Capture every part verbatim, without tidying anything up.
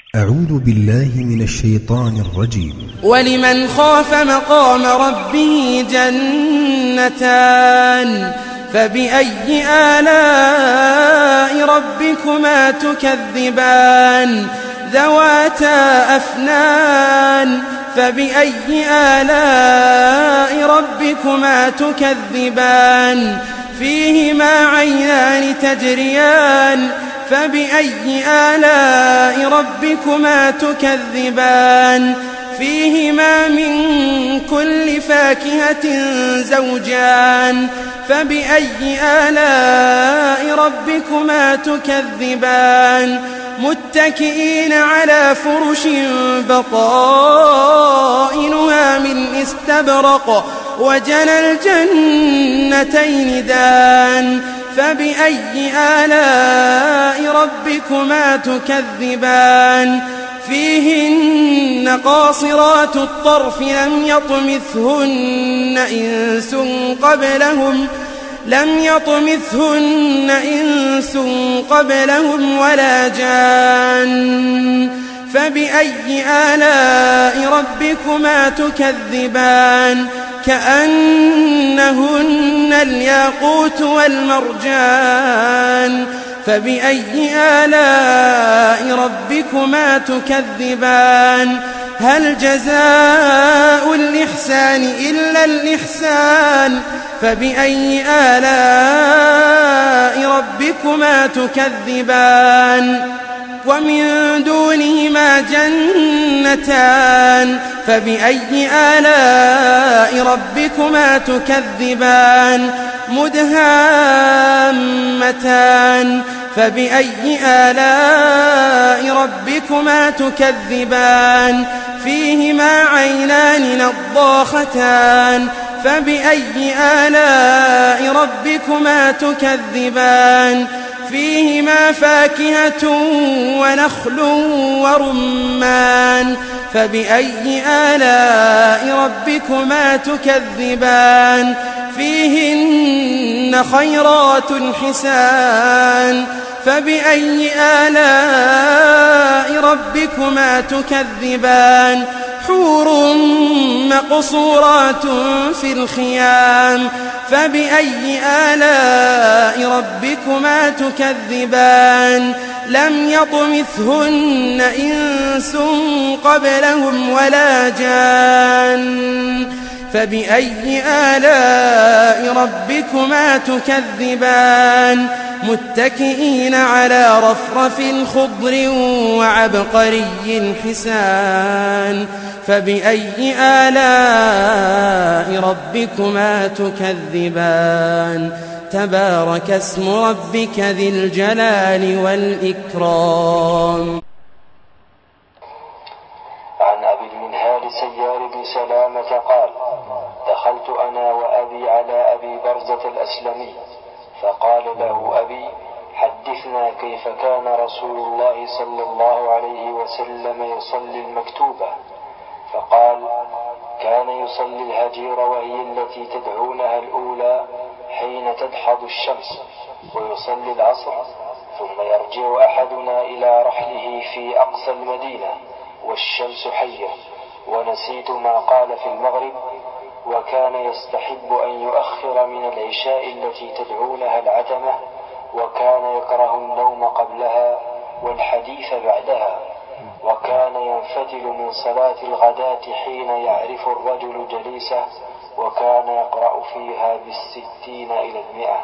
أعوذ بالله من الشيطان الرجيم. ولمن خاف مقام ربه جنتان فبأي آلاء ربكما تكذبان ذواتا أفنان فبأي آلاء ربكما تكذبان فيهما عينان تجريان فبأي آلاء ربكما تكذبان فيهما من كل فاكهة زوجان فبأي آلاء ربكما تكذبان متكئين على فرش بطائنها من استبرق وجنى الجنتين دان فبأي آلاء ربكما تكذبان فيهن قاصرات الطرف لم يطمثهن إنس قبلهم لم يطمثهن إنس قبلهم ولا جان فبأي آلاء ربكما تكذبان كأنهن الياقوت والمرجان فبأي آلاء ربكما تكذبان هل جزاء الإحسان إلا الإحسان فبأي آلاء ربكما تكذبان ومن دونهما جنتان فبأي آلاء ربكما تكذبان مدهامتان فبأي آلاء ربكما تكذبان فيهما عينان نضاختان فبأي آلاء ربكما تكذبان فيهما فاكهة ونخل ورمان فبأي آلاء ربكما تكذبان فيهن خيرات حسان فبأي آلاء ربكما تكذبان حور مقصورات في الخيام فبأي آلاء ربكما تكذبان لم يطمثهن إنس قبلهم ولا جان فبأي آلاء ربكما تكذبان متكئين على رفرف خضر وعبقري حسان فبأي آلاء ربكما تكذبان تبارك اسم ربك ذي الجلال والإكرام. عن أبي المنهال سيار بن سلامة قال: دخلت أنا وأبي على أبي برزة الأسلمي فقال له أبي: حدثنا كيف كان رسول الله صلى الله عليه وسلم يصلي المكتوبة؟ فقال: كان يصلي الهجير وهي التي تدعونها الأولى حين تدحض الشمس، ويصلي العصر، ثم يرجع أحدنا إلى رحله في أقصى المدينة والشمس حية، ونسيت ما قال في المغرب، وكان يستحب أن يؤخر من العشاء التي تدعونها العتمة، وكان يكره النوم قبلها والحديث بعدها، وكان ينفتل من صلاة الغداة حين يعرف الرجل جليسه، وكان يقرأ فيها بالستين إلى المئة.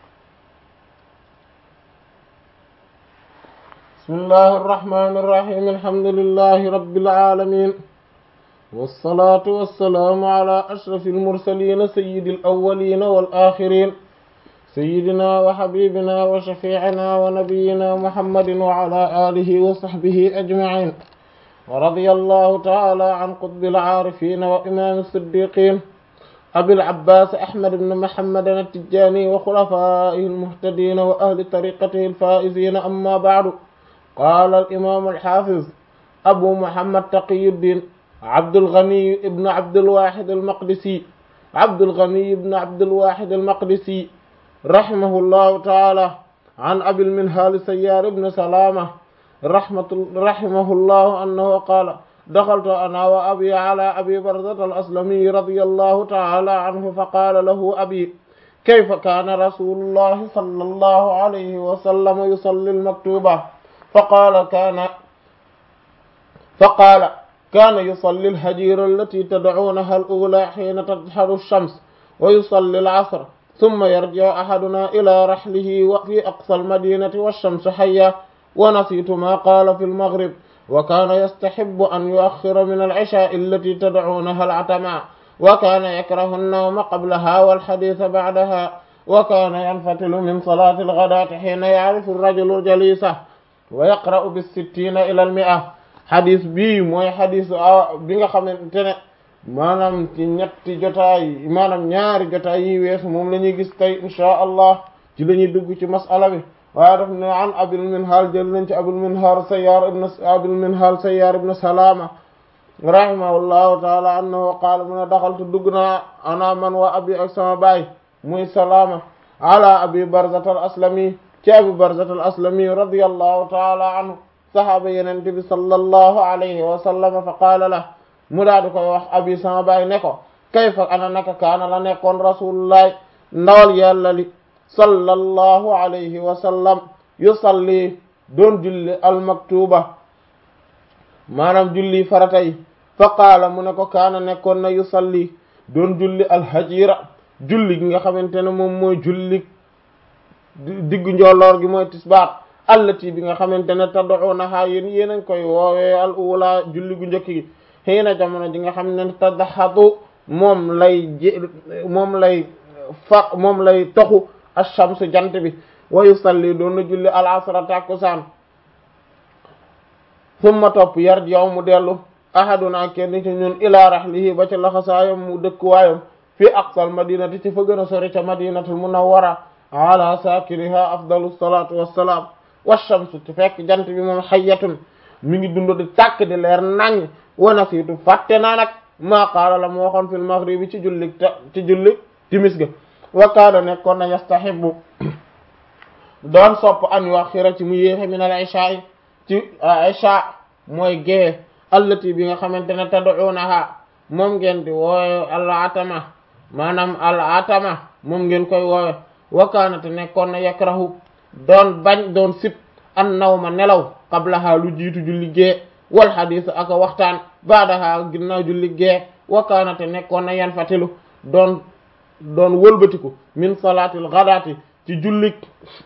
بسم الله الرحمن الرحيم. الحمد لله رب العالمين، والصلاة والسلام على أشرف المرسلين سيد الأولين والآخرين، سيدنا وحبيبنا وشفيعنا ونبينا محمد وعلى آله وصحبه أجمعين، ورضي الله تعالى عن قطب العارفين وإمام الصديقين أبي العباس أحمد بن محمد التجاني وخلفائه المهتدين وأهل طريقته الفائزين. أما بعد، قال الإمام الحافظ أبو محمد تقي الدين عبد الغني ابن عبد الواحد المقدسي عبد الغني ابن عبد الواحد المقدسي رحمه الله تعالى عن أبي المنهال سيار بن سلامة rahmatu rahimahullahu annahu qaala daxaltu ana wa abi ala abi barzata al-aslami radiyallahu ta'ala anhu fa qaala lahu abi kayfa kaana rasulullahi sallallahu alayhi wa sallam yusalli al-maktuba fa qaala kaana fa qaala kaana yusalli al-hajira allati tad'uunaha al-ula hiina tadharu ash-shams wa yusalli al-'asr thumma yarji'u ahaduna ila rahlihi wa fi aqsa al-madinati wash-shamsu hayya wa nasiitu ma qaala fi al-maghrib wa kaana yastahibbu an yu'akhkhira min al-'ishaa'i allati tad'uunaha al-'atama wa kaana yakrahu an-nawma qablaha wal-hadiitha ba'daha wa kaana yanfatilu min salaati al-ghadaati hiina ya'rifu ar-rajulu jaliisahu wa yaqra'u bis-sittiina ila al-mi'a. xadis bii mooy xadis bi nga xamante ne maanaam ci ñetti jotaay maanaam ñaari jotaay yi weesu moom la ñuy gis tey inshaa allah ci la ñuy dugg ci mas'ala bi waaye daf ne an abil minhal jël nañ ci abul minhal sayyar ibn abil minhal sayyar ibn salama rahimahullahu taala annahu qaala mu ne daxaltu dugg naa ana man wa abi ak sama baay muy salama ala abi barzat al aslami ci abi barzat al aslami radiyallahu taala anhu sahaaba yenente bi sallallahu alayhi wa sallam fa qaala la mu daa di koy wax abi sama baay ne ko kayfa ana naka kaana la nekkoon rasulullahi ndawal yàlla li sallallahu alayhi wa sallam yusalli doon julli almaktuba maanaam julli farata yi fa qaala mu ne ko kaana nekkoon na yusalli doon julli alhajira julli gi nga xamante ne moom mooy julli diggu njolloor gi mooy tisbaar allati bi nga xamante ne tad'unaha yéen yéen a ngi koy woowee al ula julli gu njëkk gi xëy na jamono ji nga xam ne tadaxatu moom lay moom lay fa moom lay toxu ash-shamsu jant bi wa yusalli doon na julli al asra takkusaan summa topp yarji'u mu dellu ahaduna kenn ci ñun ila rahlihi ba ca laxasaayam mu dëkkuwaayam fi aqsal madinati ci fa gën a sori ca madinatul munawwara ala saakiniha afdalu salatu wassalaam washamsu ci fekk jant bi moom hayyatun mi ngi dund di tàkk di leer nañ wa nasiitu fàtte naa nag maa qaala la mu waxoon fil maghribi ci julli ci julli timis ga wa kaana nekkoon na yastahibu doon sopp an yuaxira ci mu yéexe min al isha ci isha mooy gée allati bi nga xamante ne tad'unaha moom ngeen di woowe al atama maanaam al atama moom ngeen koy woowe wa kaana te nekkoon na yakrahu doon bañ doon sip an nawma nelaw qablaha lu jiitu julli gée wal hadith ak waxtaan baadaha ginnaaw julli gée wa kaana te nekkoon na yan fatilu doon doon wëlbatiku min salaatil ghadaati ci julli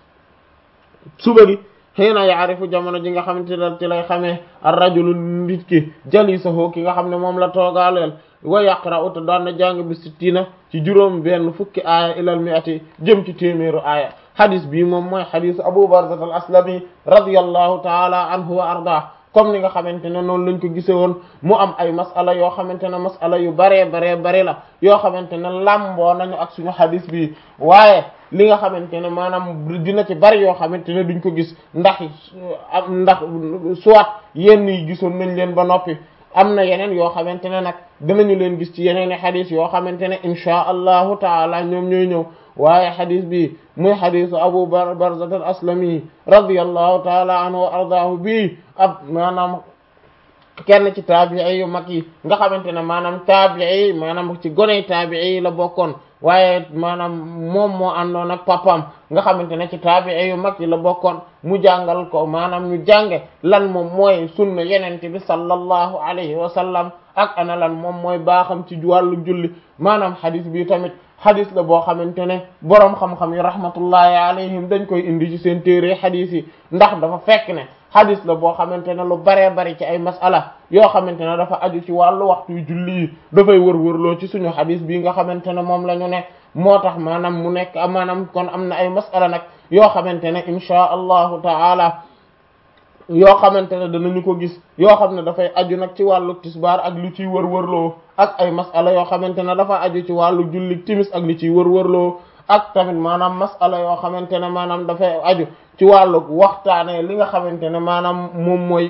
suba gi hiina yaarifu jamono ji nga xamante ne ci lay xamee ar-rajulu nit ki jalisahu ki nga xam ne moom la toogaaleel wa yaqra'u te daan na jàng bi sittina ci juróom benn fukki aaya ilal mi'ati jëm ci téeméeru aaya hadis bii moom mooy hadisu Abu Barzah al-Aslami radiyallahu ta'ala anhu wa arda comme ni nga xamante ne noonu lañ ko gise woon mu am ay masala yoo xamante ne masala yu baree baree bari la yoo xamante ne lamboo nañu ak suñu hadis bi waaye li nga xamante ne maanaam dina ci bari yoo xamante ne duñ ko gis ndax ndax soit yenn yi gisoon nañ leen ba noppi am na yeneen yoo xamante ne nag dinañu leen gis ci yeneen i hadis yoo xamante ne insha allahu taala ñoom ñooy ñëw waaye hadis bi muy hadisu Abu Barzah al-Aslami radiyallahu taala anhu wa ardaahu bi ab maanaam kenn ci taabi'i yu mag yi nga xamante ne maanaam taabi'i maanaam ci goney taabi'i la bokkoon waaye maanaam moom moo àndoon ak papam nga xamante ne ci taabi'i yu mag yi la bokkoon mu jàngal ko maanaam ñu jànge lan moom mooy sunna yenente bi sallallahu alayhi wa sallam ak ana lan moom mooy baaxam ci wàllu julli maanaam hadis bi tamit hadis la boo xamante ne boroom xam-xam yi rahmatullahi alayhim dañ koy indi ci seen téere hadis yi ndax dafa fekk ne hadis la boo xamante ne lu baree bari ci ay masala yoo xamante ne dafa aju ci wàllu waxtu julli yi dafay wër-wërloo ci suñu hadis bii nga xamante ne moom la ñu ne moo tax maanaam mu nekk maanaam kon am na ay masala nag yoo xamante ne insha allahu taala yoo xamante ne danañu ko gis yoo xam ne dafay aju nag ci wàllu tisbaar ak lu ciy wër-wërloo ak ay masala yoo xamante ne dafa aju ci wàllu julli timis ak li ciy wër-wërloo ak tamit maanaam masala yoo xamante ne maanaam dafay aju ci wàllu waxtaane li nga xamante ne maanaam moom mooy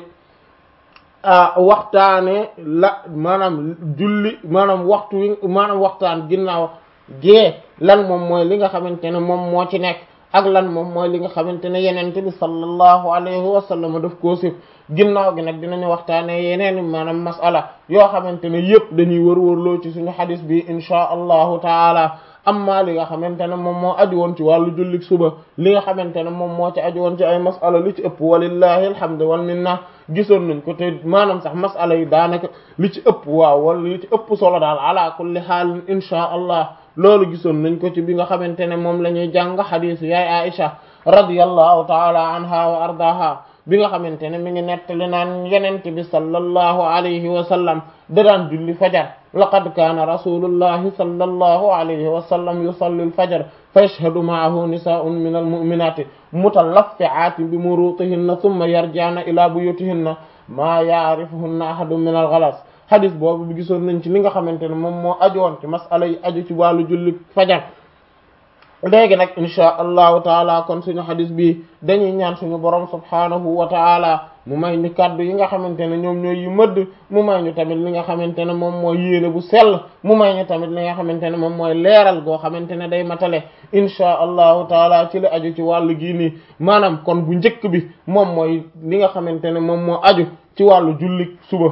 waxtaane la maanaam julli maanaam waxtu wi maanaam waxtaan ginnaaw gée lan moom mooy li nga xamante ne moom moo ci nekk ak lan moom mooy li nga xamante ne yenente bi sallallahu alayhi wa sallam daf koo sib ginnaaw gi nag dinañu waxtaane yeneen maanaam masala yoo xamante ne yëpp dañuy wër-wërloo ci suñu xadis bi inchaa allahu taala amma li nga xamante ne moom moo aju woon ci wàllu jullik suba li nga xamante ne moom moo ci aju woon ci ay masala li ci ëpp walillahi alhamdu wal minna gisoon nañ ko te maanaam sax masala yi daanaka li ci ëpp waaw wala li ci ëpp solo daal ala kulli xaal inchaa allah loolu gisoon nañ ko ci bi nga xamante ne moom la ñuy jàng xadisu yaay Aisha radiyallahu taala anha wa ardaha bi nga xamante ne mi ngi nettali naan yenente bi sallallahu alayhi wa sallam da daan julli fajar laqad kaana rasulullahi sallallahu alayhi wa sallam yusalli al-fajr fa yashhadu ma'ahu nisaa'un min al-mu'minati mutalaffi'atin bi murutihinna thumma yarji'na ila buyutihinna ma ya'rifuhunna ahadun min al-ghalas hadis boobu bi gisoon nañ ci li nga xamante ne moom moo aju woon ci masala yi aju ci wàllu julli fajar léegi nag insha allahu taala kon suñu hadis bi dañuy ñaan suñu borom subhanahu wa taala mu may ñu kaddu yi nga xamante ne ñoom ñooy yu mëdd mu may ñu tamit li nga xamante ne moom mooy yéene bu sell mu may ñu tamit li nga xamante ne moom mooy leeral goo xamante ne day matale insha allahu taala ci li aju ci wàllu gii nii maanaam kon bu njëkk bi moom mooy li nga xamante ne moom moo aju ci wàllu julli suba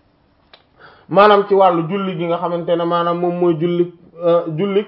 maanaam ci wàllu julli gi nga xamante ne maanaam moom mooy julli julli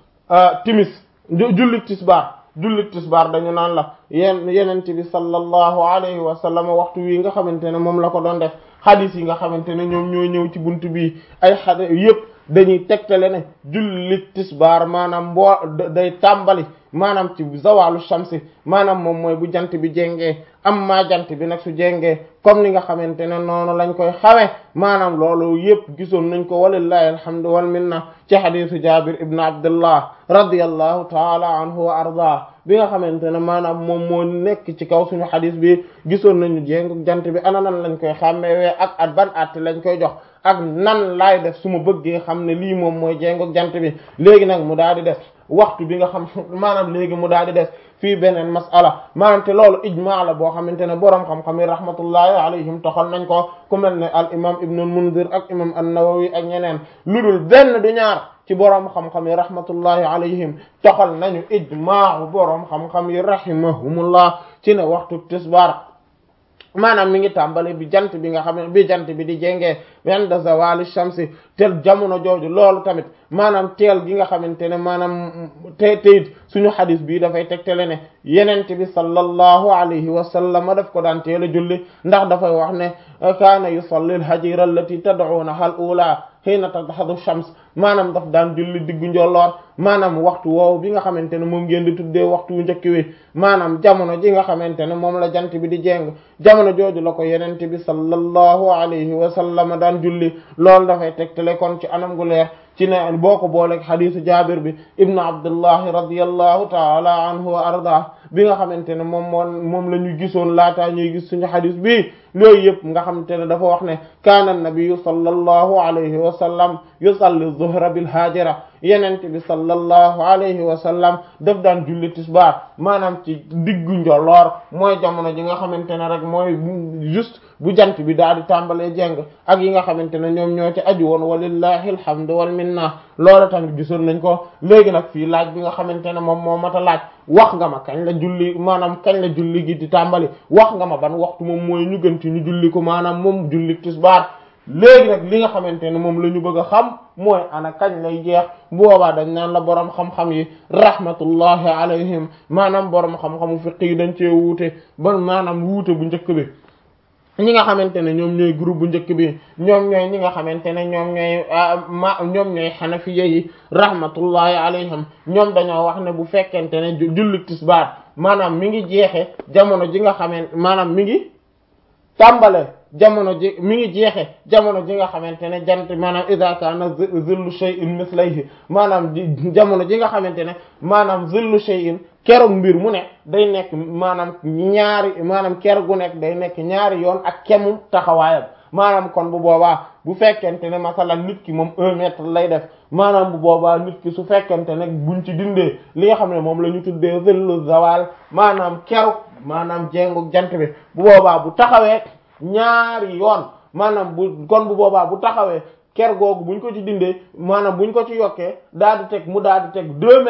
timis julli tisbaar julli tisbaar dañu naan la yeen yenent bi sallallahu alayhi wa sallam waxtu wi nga xamante ne moom la ko doon def hadith yi nga xamante ne ñoom ñoo ñëw ci buntu bi ay xad yëpp dañuy tegtale ne julli tisbaar maanaam boo day tàmbali maanaam ci zawalu shamsi maanaam moom mooy bu jant bi jéngee am maa jant bi nag su jéngee comme ni nga xamante ne noonu lañ koy xawee maanaam loolu yëpp gisoon nañ ko walillahi alhamdu wal minna ci hadisu jabir ibn abdullah radiyallahu taala anhu wa arda bi nga xamante ne maanaam moom moo nekk ci kaw suñu hadis bi gisoon nañu jéngu jant bi ana nan lañ koy xàmmewee ak at ban at lañ koy jox ak nan laay def su ma bëggee xam ne lii moom mooy jéngu jant bi léegi nag mu daal di def waxtu bi nga xam maanaam léegi mu daal di des fii beneen masala maanaam te loolu ijmaa la boo xamante ne boroom xam-xam yi rahmatullahi alayhim toxal nañ ko ku mel ne al imam ibnul munzir ak imam an-nawawi ak ñeneen lu dul benn du ñaar ci boroom xam-xam yi rahmatullahi alayhim toxal nañu ijmaa boroom xam-xam yi rahimahumullah ci ne waxtu tisbaar maanaam mi ngi tàmbale bi jant bi nga xam ne bi jant bi di jéngee inda zawali shamsi tel jamono jooju loolu tamit maanaam teel gi nga xamante ne maanaam te teyit suñu xadis bi dafay tegtale ne yenente bi sallallahu alayhi wa sallam daf ko daan teel a julli ndax dafay wax ne kaana yusalli al-hajira allati tad'unaha al-ula hiina tadhadu shams maanaam daf daan julli diggu njolloor maanaam waxtu woowu bi nga xamante ne moom ngeen di tuddee waxtu wu njëkk wi maanaam jamono ji nga xamante ne moom la jant bi di jéng jamono jooju la ko yenente bi sallallahu alayhi wa sallam daan julli loolu dafay tegtale kon ci anam gu leer ci ne boo ko booleeg xadisu jabir bi ibnu abdullahi radiyallahu taala anhu wa arda bi nga xamante ne moom moo moom la ñu gisoon laataa ñuy gis suñu xadis bi loolu yëpp nga xamante ne dafa wax ne kaana nabiyu sallallahu alayhi wa sallam yusalli zuhra bil hajira yenente bi sallallahu alayhi wa sallam daf daan julli tisbaar maanaam ci diggu njolloor mooy jamono ji nga xamante ne rek mooy juste bu jant bi daal di tàmbalee jeng ak yi nga xamante ne ñoom ñoo ci aju woon walillahi alhamdu wal minna loolu tamit gisoon nañ ko léegi nag fii laaj bi nga xamante ne moom moo mat a laaj wax nga ma kañ la julli maanaam kañ la julli gi di tàmbali wax nga ma ban waxtu moom mooy ñu gën ci ñu julli ko maanaam moom julli tisbaar léegi nag li nga xamante ne moom la ñu bëgg a xam mooy ana kañ lay jeex bu boobaa dañ naan la boroom xam-xam yi rahmatullahi alayhim maanaam boroom xam-xamu fiqh yi dañ cee wuute ba maanaam wuute bu njëkk bi ñi nga xamante ne ñoom ñooy groupe bu njëkk bi ñoom ñooy ñi nga xamante ne ñoom ñooy ma ñoom ñooy xanafiya yi rahmatullahi alayhim ñoom dañoo wax ne bu fekkente ne julli tisbaar maanaam mi ngi jeexe jamono ji nga xamante maanaam mi ngi tàmbale jamono ji mi ngi jeexe jamono ji nga xamante ne jant maanaam idha kana zillu shay'in mislayhi maanaam jamono ji nga xamante ne maanaam zillu shay'in keroog mbir mu ne day nekk maanaam ñaari maanaam ker gu nekk day nekk ñaari yoon ak kemu taxawaayam maanaam kon bu boobaa bu fekkente ne masalan nit ki moom un mètre lay def maanaam bu boobaa nit ki su fekkente ne buñ ci dindee li nga xam ne moom la ñu tuddee zillu zawal maanaam keru maanaam jengu jant bi bu boobaa bu taxawee ñaari yoon maanaam bu kon bu boobaa bu taxawee ker googu buñ ko ci dindee maanaam buñ ko ci yokkee daal di teg mu daal di teg deux mètres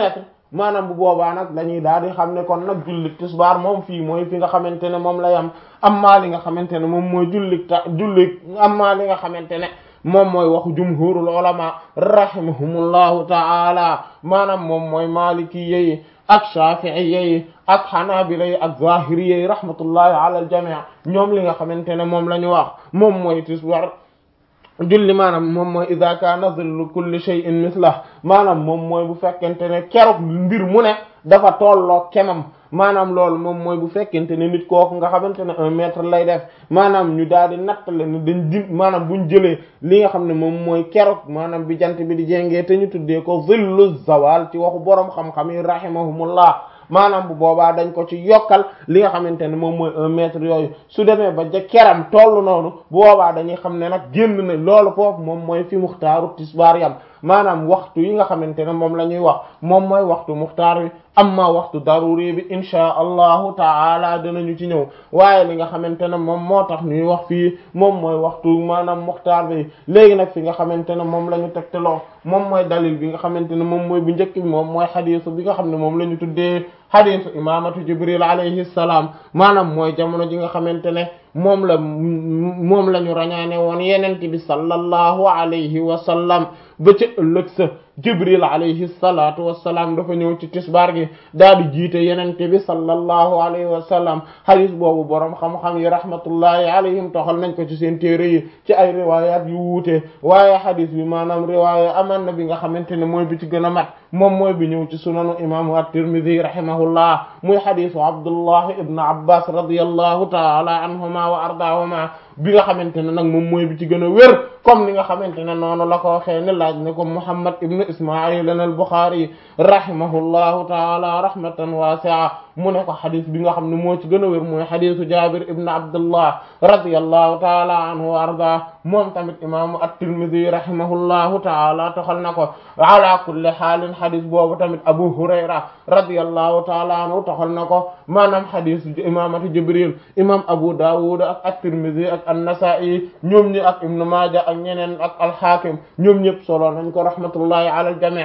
maanaam bu boobaa nag dañuy daal di xam ne kon nag julli tisbaar moom fii mooy fi nga xamante ne moom la yam amma li nga xamante ne moom mooy julli ta julli amma li nga xamante ne moom mooy waxu jumhurul ulama rahimahumullahu ta'ala maanaam moom mooy maliki yi ak shafi'i yi ak hanabila yi ak zahiri yi rahmatullahi ala al jami' ñoom li nga xamante ne moom la ñu wax moom mooy tisbaar julli maanaam moom mooy idha kana dhillu kulli shay'in mislah maanaam moom mooy bu fekkente ne keroog mbir mu ne dafa tolloo kemam maanaam loolu moom mooy bu fekkente ne nit kooku nga xamante ne un mètre lay def maanaam ñu daal di nattale ne dañ di maanaam buñ jëlee li nga xam ne moom mooy keroog maanaam bi jant bi di jéngee te ñu tuddee ko zillu zawal ci waxu boroom xam-xam yi rahimahumullah maanaam bu boobaa dañ ko ci yokkal li nga xamante ne moom mooy un mètre yooyu su demee ba ja keram toll noonu bu boobaa dañuy xam ne nag génn na loolu foofu moom mooy fi muxtaaru tisbaar yam maanaam waxtu yi nga xamante ne moom la ñuy wax moom mooy waxtu muxtaar wi amma waxtu daruri bi inchaa allahu taala dinañu ci ñëw waaye li nga xamante ne moom moo tax ñuy wax fii moom mooy waxtu maanaam muxtaar bi léegi nag fi nga xamante ne moom la ñu tegteloo moom mooy dalil bi nga xamante ne moom mooy bu njëkk bi moom mooy xadiisu bi nga xam ne moom la ñu tuddee xadiisu imaamatu jibril alayhi salaam maanaam mooy jamono ji nga xamante ne moom la moom la ñu rañaane woon yenente bi sallallahu alayhi wa sallam ba ca ëllëg sa jibril alayhi salatu wassalaam dafa ñëw ci tisbaar gi daal di jiite yenente bi sallallahu alayhi wa sallam hadis boobu boroom xam-xam yi rahmatullahi alayhim toxal nañ ko ci seen téere yi ci ay riwayat yu wuute waaye hadis bi maanaam riwaaya aman na bi nga xamante ne mooy bi ci gën a mat moom mooy bi ñëw ci sunanu imaamu at-Tirmidhi rahimahullah muy hadisu Abdullah ibn Abbas radiyallahu ta'ala anhuma wa ardaahuma bi nga xamante ne nag moom mooy bi ci gën a wér comme ni nga xamante ne noonu la ko waxee ne laaj ne ko Muhammad ibn Isma'il al-Bukhari rahimahullahu ta'ala rahmatan wasi'a mu ne ko xadis bi nga xam ne moo ci gën a wér mooy xadisu Jabir ibn Abdullah radiyallahu ta'ala anhu wa arda moom tamit imaamu at-Tirmidhi rahimahullahu ta'ala toxal na ko ala kulli xaalin xadis boobu tamit Abu Hurayra radiyallahu ta'ala anhu toxal na ko maanaam xadisu imaamatu Jibril imam Abu Dawud ak at-Tirmidhi ak an-Nasa'i ñoom ñi ak Ibn Maaja ak ñeneen ak al-Hakim ñoom ñëpp solo nañ ko rahmatullahi ala al-jami'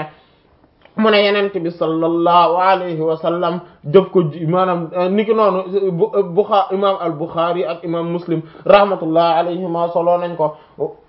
mu ne yenente bi sallallahu alayhi wa sallam def ko maanaam niki noonu Bukhari imam al-Bukhari ak imam Muslim rahmatullahi alayhima solo nañ ko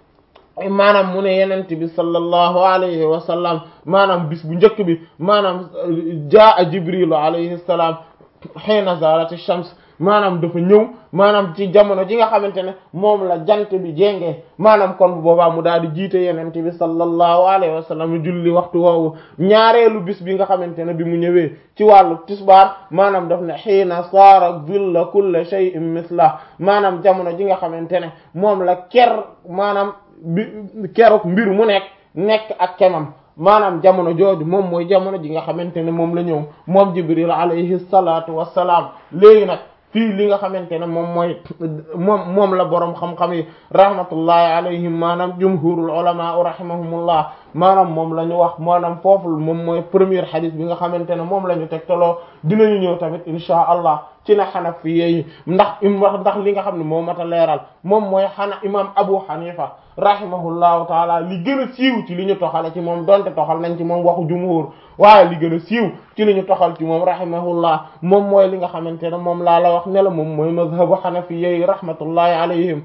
maanaam mu ne yenente bi sallallahu alayhi wa sallam maanaam bis bu njëkk bi maanaam jaa Jibril alayhi salaam hiina zaalat ash-shams maanaam dafa ñëw maanaam ci jamono ji nga xamante ne moom la jant bi jéngee maanaam kon bu boobaa mu daal di jiite yenente bi sallallahu alayhi wa sallam julli waxtu woowu ñaareelu bis bi nga xamante ne bi mu ñëwee ci wàllu tisbaar maanaam daf ne hiina saara zilla kulli shay'in misla maanaam jamono ji nga xamante ne moom la ker maanaam bi keroog mbir mu nekk nekk ak kemam maanaam jamono jooju moom mooy jamono ji nga xamante ne moom la ñëw moom Jibril alayhi salatu wassalaam léegi nag fii li nga xamante ne moom mooy moom moom la boroom xam-xam yi rahmatullahi alayhim maanaam jumhurul ulama rahimahumullah maanaam moom la ñu wax maanaam foofu moom mooy premier hadith bi nga xamante ne moom la ñu tegtaloo dinañu ñëw tamit insha allah ci na Hanafiyya yi ndax wax ndax li nga xam ne moo mat a leeral moom mooy xana imam Abu Hanifa rahimahullahu taala li gën a siiw ci li ñu toxale ci moom donte toxal nañ ci moom waxu jumhur waaye li gën a siiw ci li ñu toxal ci moom rahimahullah moom mooy li nga xamante ne moom laa la wax ne la moom mooy mazhabu Hanafiyya yi rahmatullahi alayhim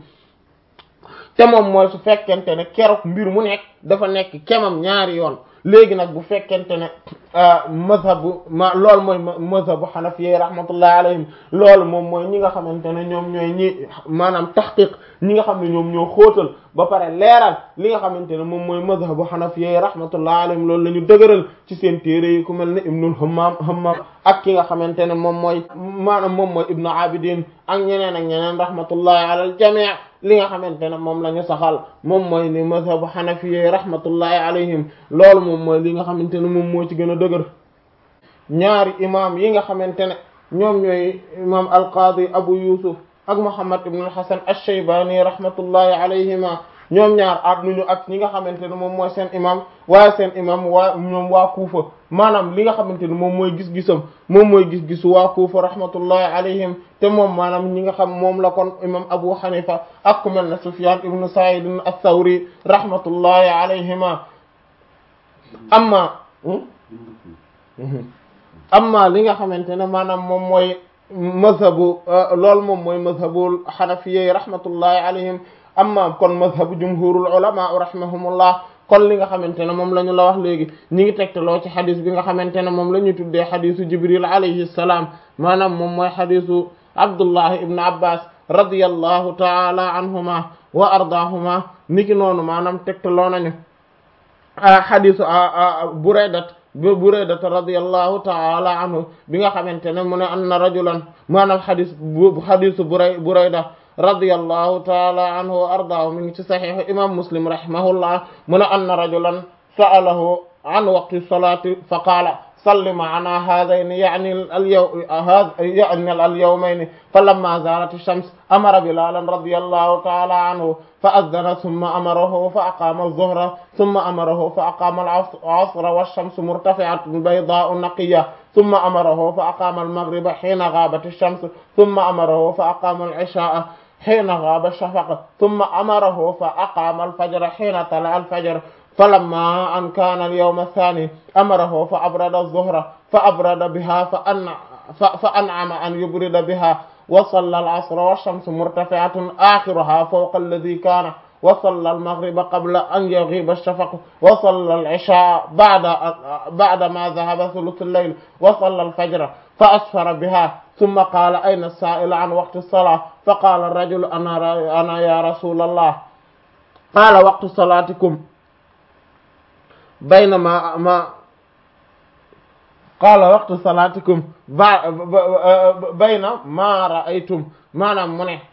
te moom mooy su fekkente ne keroog mbir mu nekk dafa nekk kemam ñaari yoon léegi nag bu fekkente ne mazhabu ma loolu mooy mazhabu Hanafiyya rahmatullahi alayhim loolu moom mooy ñi nga xamante ne ñoom ñooy ñi maanaam tahqiq ñi nga xam ne ñoom ñoo xóotal ba pare leeral li nga xamante ne moom mooy mazhabu Hanafiyya rahmatullahi alayhim loolu la ñu dëgëral ci seen téere yi ku mel ne Ibnul Hammam Hammam ak ki nga xamante ne moom mooy maanaam moom mooy Ibnu Abidin ak ñeneen ak ñeneen rahmatullahi ala al jami' li nga xamante ne moom la ñu saxal moom mooy ni mazhabu Hanafiyya rahmatullahi alayhim loolu moom mooy li nga xamante ne moom moo ci gën a dëgër ñaari imam yi nga xamante ne ñoom ñooy imam al-Qadi Abu Yusuf ak Muhammad ibn al-Hasan ash-Shaybani rahmatullahi alayhima ñoom ñaar at nuñu ak ñi nga xamante ne moom mooy seen imam waaye seen imam waa ñoom waa Kuufa maanaam li nga xamante ne moom mooy gis-gisam moom mooy gis-gisu waa Kuufa rahmatullahi alayhim te moom maanaam ñi nga xam moom la kon imam Abu Hanifa ak ku mel ne Sufyan ibn Sa'id ath-Thawri rahmatullahi alayhima amma amma li nga xamante ne maanaam moom mooy mazhabu loolu moom mooy mazhabul xanafiyyi rahmatullahi alayhim amma kon mazhabu jumhurul ulama rahimahumullah kon li nga xamante ne moom la ñu la wax léegi ñi ngi tegtaloo ci xadis bi nga xamante ne moom la ñu tuddee xadisu jibril alayhi salaam maanaam moom mooy xadisu abdullah ibn abbas radiyallahu taala anhuma wa ardaahuma niki noonu maanaam tegtaloo nañu xadisu buraydat buraydat radiyallahu taala anhu bi nga xamante ne mu ne anna rajulan maanaam xadis xadisu buray burayda radiyallahu taala anhu wa ardaahu mi ngi ci saxiix imam muslim rahimahullah mu ne anna rajulan sa'alahu an waqti salati fa qaala salli ma'ana haadayni ya'ni al-yawm ya'ni al-yawmayni falamma zaalat ash-shams amara bilalan radiyallahu taala anhu fa adhana thumma amarahu fa aqama adh-dhuhra thumma amarahu fa aqama al-'asra wash-shamsu murtafi'atun baydaa'u naqiyya thumma amarahu fa aqama al-maghriba hina ghabat ash-shams thumma amarahu fa aqama al-'ishaa'a hina ghaba ash-shafaq thumma amarahu fa aqama al-fajra hina tala'a al-fajr falamma an kana al-yawm ath-thani amarahu fa abrada adh-dhuhra fa abrada biha fa an'a fa an'ama an yubrida biha wa salla al-'asra wash-shamsu murtafi'atun akhiruha fawqa alladhi kana wa salla al-maghriba qabla an yaghiba ash-shafaq wa salla al-'ishaa'a ba'da ba'da ma dhahaba thuluth al-layl wa salla al-fajra fa asfara biha thumma qala ayna as-sa'ilu 'an waqti as-salah fa qala ar-rajulu ana ana ya rasulallah qala waqtu salatikum baynama ma qaala waqtu salaatikum ba bayna ma ra'aytum maanaam mu ne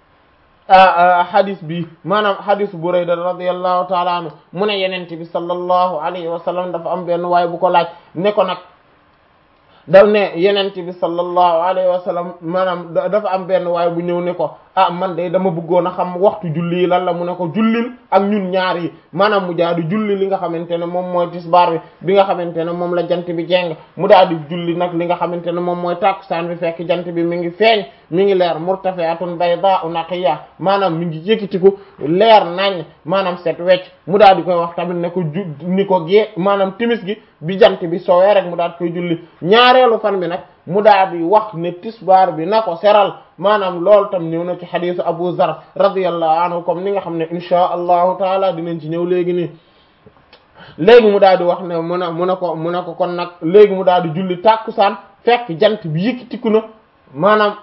hadis bi maanaam hadis Burayda radiyallahu ta'ala anhu mu ne Yonent bi sallallahu alayhi wa sallam dafa am benn waay bu ko laaj ne ko nag daw ne Yonent bi sallallahu alayhi wa sallam maanaam dafa am benn waay bu ñëw ne ko ah man de dama bëggoon a xam waxtu julli lan la mu ne ko jullil ak ñun ñaar yi maanaam mu daal di julli li nga xamante ne moom mooy tisbaar bi bi nga xamante ne moom la jant bi jeng mu daal di julli nag li nga xamante ne moom mooy tàkkusaan bi fekk jant bi mi ngi feeñ mi ngi leer murtafi'atun baydaa'u naqiyya maanaam mi ngi yëkkatiku leer nañ maanaam set wecc mu daal di koy wax tamit ne ko ju ni ko gée maanaam timis gi bi jant bi soowee rek mu daal di koy julli ñaareelu fan bi nag mu daal di wax ne tisbaar bi na ko seral maanaam loolu tam ñëw na ci xadisu Abu Zar radiyallahu anhu comme ni nga xam ne insha allahu taala dinañ ci ñëw léegi nii léegi mu daal di wax ne mu ne mu ne ko mu ne ko kon nag léegi mu daal di julli tàkkusaan fekk jant bi yëkkatiku na maanaam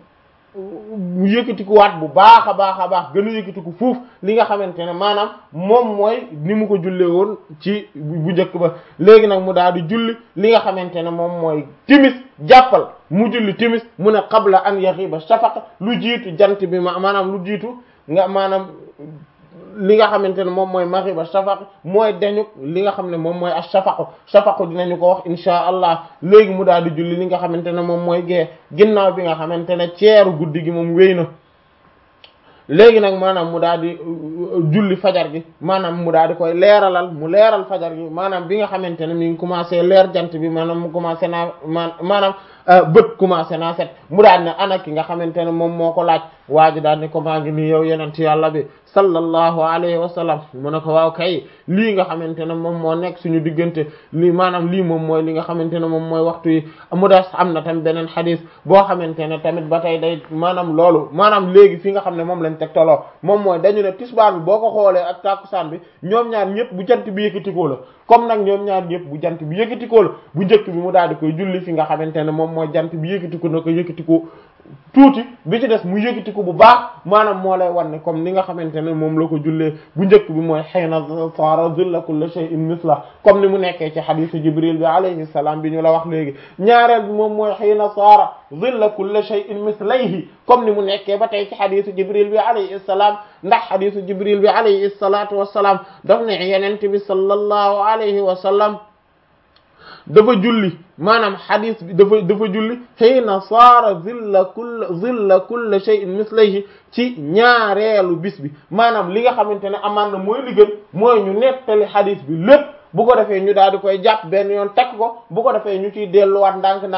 mu yëkkatikuwaat bu baax a baax a baax gën a yëkkatiku fuuf li nga xamante ne maanaam moom mooy ni mu ko jullee woon ci bu njëkk ba léegi nag mu daal di julli li nga xamante ne moom mooy timis jàppal mu julli timis mu ne qabla an yaghiba shafaq lu jiitu jant bi ma maanaam lu jiitu nga maanaam li nga xamante ne moom mooy maghiba shafaq mooy dañu li nga xam ne moom mooy ash-shafaq shafaq dinañu ko wax insha allah léegi mu daal di julli li nga xamante ne moom mooy gée ginnaaw bi nga xamante ne ceeru guddi gi moom wéy na léegi nag maanaam mu daal di julli fajar gi maanaam mu daal di koy leeralal mu leeral fajar gi maanaam bi nga xamante ne mi ngi commencé leer jant bi maanaam mu commencé naa maanaam bët commencé naa set mu daal ne ana ki nga xamante ne moom moo ko laaj waa ji daal ne ko maa ngi nii yow yonent yàlla bi sallallahu alayhi wa sallam mu ne ko waaw kay lii nga xamante ne moom moo nekk suñu diggante lii maanaam lii moom mooy li nga xamante ne moom mooy waxtu yi mu des am na tamit beneen xadis boo xamante ne tamit ba tey day maanaam loolu maanaam léegi fi nga xam ne moom lañ teg toloo moom mooy dañu ne tisbaar bi boo ko xoolee ak tàkkusaan bi ñoom ñaar ñëpp bu jant bi yëkkatikoo la comme nag ñoom ñaar ñëpp bu jant bi yëkkatikoo la bu njëkk bi mu daal di koy julli fi nga xamante ne moom mooy jant bi yëkkatiku na ko yëkkatiku tuuti bi ci des mu yëkkatiku bu baax maanaam moo lay wan ne comme ni nga xamante ne moom la ko jullee bu njëkk bi mooy hayna sara zilla kulli shay'in misla comme ni mu nekkee ci hadithu Jibril bi alayhi salaam bi ñu la wax léegi ñaareel bi moom mooy hayna sara zilla kulli shay'in mislayhi comme ni mu nekkee ba tey ci hadithu Jibril bi alayhi salaam ndax hadithu Jibril bi alayhi salatu wassalam daf ne yenent bi sallallahu alayhi wa sallam dafa julli maanaam xadis bi dafa dafa julli hiina saara zilla kull zilla kull shay'in mislayhi ci ñaareelu bis bi maanaam li nga xamante ne amaan na mooy li gën mooy ñu nettali xadis bi lépp bu ko defee ñu daal di koy jàpp benn yoon takk ko bu ko defee ñu ciy delluwaat ndànk-ndànk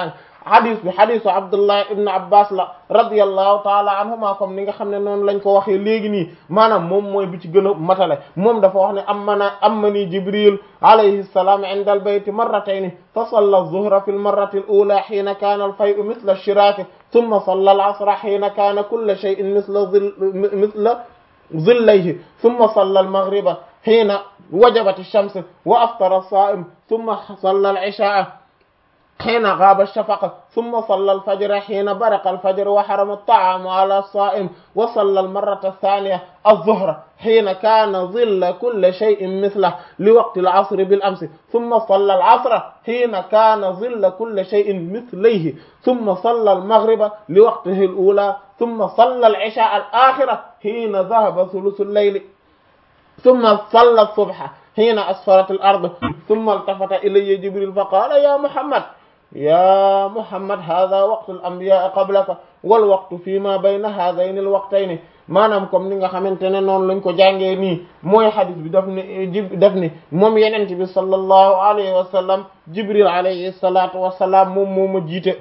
hadis bi hadisu Abdullah ibn Abbas la radiyallahu taala anhuma comme ni nga xam ne noonu lañ ko waxee léegi nii maanaam moom mooy bi ci gën a matale moom dafa wax ne amana amani Jibril alayhi salam inda al bayt marratayn fa salla az-zuhra fi al-marrati al-ula hina kana al-fay'u mithla ash-shiraki thumma salla al-'asra hina kana kullu shay'in mithla mithla zillayhi thumma salla al-maghriba hina wajabat ash-shams wa aftara as-sa'im thumma salla al-'isha'a حين غاب الشفق ثم صلى الفجر حين برق الفجر وحرم الطعام على الصائم وصلى المرة الثانية الظهر حين كان ظل كل شيء مثله لوقت العصر بالأمس ثم صلى العصر حين كان ظل كل شيء مثليه ثم صلى المغرب لوقته الأولى ثم صلى العشاء الآخرة حين ذهب ثلث الليل ثم صلى الصبح حين أسفرت الأرض ثم التفت إلي جبريل فقال يا محمد يا محمد هذا وقت الأنبياء قبلك والوقت فيما بين هذين الوقتين maanaam comme ni nga xamante ne noonu lañ ko jàngee nii mooy hadith bi daf ni jib daf ni moom yenente bi sallallahu alayhi wa sallam Jibril alayhi salatu wasalaam moom moo ma jiite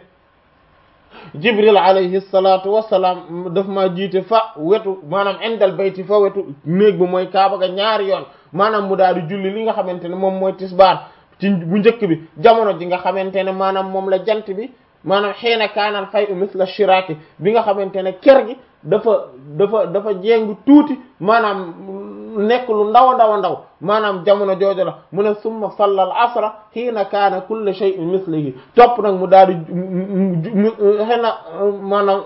Jibril alayhi salatu wasalaam daf maa jiite fa wetu maanaam indal bayti fa wetu néeg bi mooy Kaaba ga ñaari yoon maanaam mu daal di julli li nga xamante ne moom mooy tisbaar ci bu njëkk bi jamono ji nga xamante ne maanaam moom la jant bi maanaam xiina kaanal fay u misla shiraki bi nga xamante ne ker gi dafa dafa dafa jéng tuuti maanaam nekk lu ndaw a ndaw a ndaw maanaam jamono jooju la mu ne summa salla al asra xiina kaana kullu shay'in mislihi topp nag mu daal di xena maanaam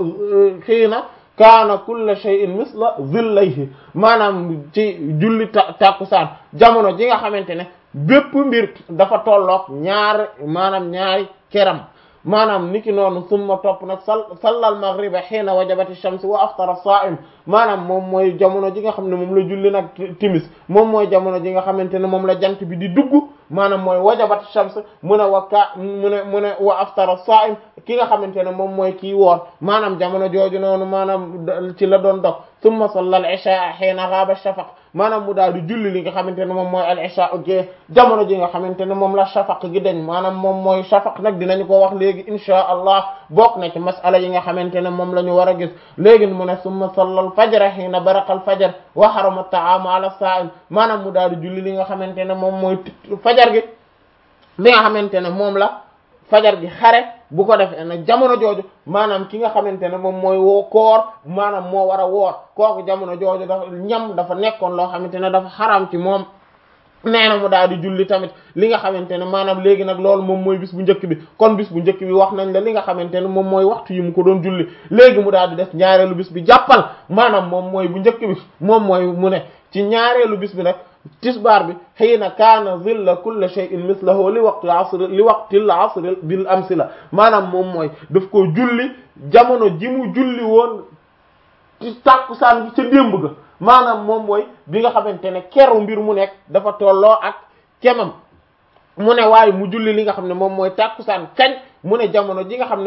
xiina kaana kullu shay'in misla zillayhi maanaam ci julli tàkkusaan jamono ji nga xamante ne bépp mbir dafa tolloog ñaar maanaam ñaari keram maanaam niki noonu summa topp nag sal sallal maghriba hiina wajabati shams wa aftara as-sa'im maanaam moom mooy jamono ji nga xam ne moom la julli nag timis moom mooy jamono ji nga xamante ne moom la jant bi di dugg maanaam mooy wajabati shams mu ne wa ka mu ne mu ne wa aftara as-sa'im ki nga xamante ne moom mooy kii woor maanaam jamono jooju noonu maanaam ci la doon dog summa salla al-isha hiina ghaba ash-shafaq maanaam mu daal di julli li nga xamante ne moom mooy al-isha gee jamono ji nga xamante ne moom la shafaq gi dañ maanaam moom mooy shafaq nag dinañu ko wax léegi insha allah bokk na ci masala yi nga xamante ne moom la ñu war a gis léegi mu ne summa salla al-fajr hiina baraqa al-fajr wa harama at-ta'amu ala as-sa'im maanaam mu daal di julli li nga xamante ne moom mooy fajar gi bi nga xamante ne moom la fajar gi xare bu ko defee nag jamono jooju maanaam ki nga xamante ne moom mooy woo koor maanaam moo war a woor kooku jamono jooju dafa ñam dafa nekkoon loo xamante ne dafa xaram ci moom nee na mu daal di julli tamit li nga xamante ne maanaam léegi nag loolu moom mooy bis bu njëkk bi kon bis bu njëkk bi wax nañ la li nga xamante ne moom mooy waxtu yi mu ko doon julli léegi mu daal di def ñaareelu bis bi jàppal maanaam moom mooy bu njëkk bi moom mooy mu ne ci ñaareelu bis bi nag tisbaar bi hiina kaana zilla kulli shay'in mislahu li waqti asr li waqti al-asr bil amsi la maanaam moom mooy daf ko julli jamono ji mu julli woon ci tàkkusaan gi ca démb ga maanaam moom mooy bi nga xamante ne keru mbir mu nekk dafa tolloo ak kemam mu ne waaye mu julli li nga xam ne moom mooy tàkkusaan kañ mu ne jamono ji nga xam ne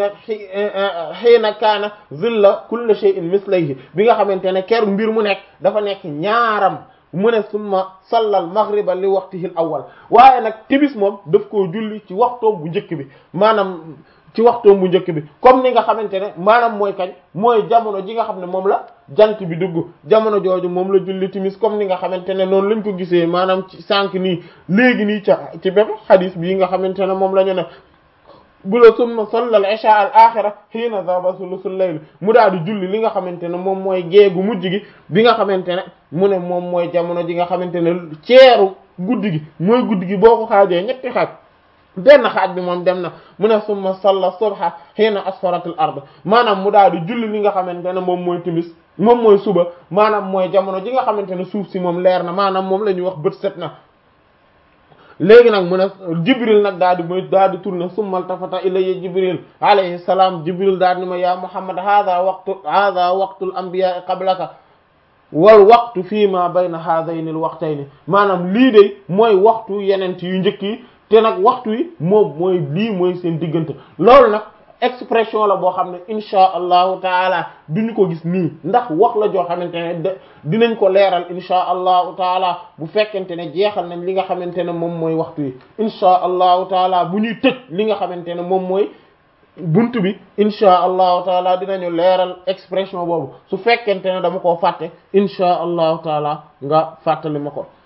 hiina kaana zilla kulli shay'in mislayhi bi nga xamante ne keru mbir mu nekk dafa nekk ñaaram mu ne summa sallal maghriba li waqtihi al-awwal waaye nag timis moom daf koo julli ci waxtoom bu njëkk bi maanaam ci waxtoom bu njëkk bi comme ni nga xamante ne maanaam mooy kañ mooy jamono ji nga xam ne moom la jant bi dugg jamono jooju moom la julli timis comme ni nga xamante ne noonu lañ ko gisee maanaam ci sànq nii léegi nii ca ci bépp xadis bii nga xamante ne moom la ñu ne bu la summa salla al-isha al-akhira hiina dhaba thuluthul layl mu daal di julli li nga xamante ne moom mooy géegu mujj gi bi nga xamante ne mu ne moom mooy jamono ji nga xamante ne ceeru guddi gi mooy guddi gi boo ko xaajee ñetti xaaj benn xaaj bi moom dem na mu ne summa salla subha hiina asfaratil ard maanaam mu daal di julli li nga xamante ne moom mooy timis moom mooy suba maanaam mooy jamono ji nga xamante ne suuf si moom leer na maanaam moom la ñuy wax bët set na léegi nag mu ne Jibril nag daal di muy daal di tourné summa altafata ilayya Jibril alayhi salaam Jibril daal di ma ya Muhammad hadha waqtu hadha waqtul anbiya qablaka wal waqtu fii ma bayna hadayni al waqtayni maanaam lii de mooy waxtu yenent yu njëkk yi te nag waxtu yi moom mooy lii mooy seen diggante loolu nag expression la boo xam ne insha allahu taala duñu ko gis nii ndax wax la joo xamante ne dinañ ko leeral insha allahu taala bu fekkente ne jeexal nañ li nga xamante ne moom mooy waxtu yi insha allahu taala bu ñuy tëj li nga xamante ne moom mooy buntu bi insha allahu taala dinañu leeral expression boobu su fekkente ne dama koo fàtte insha allahu taala nga fàttali ma ko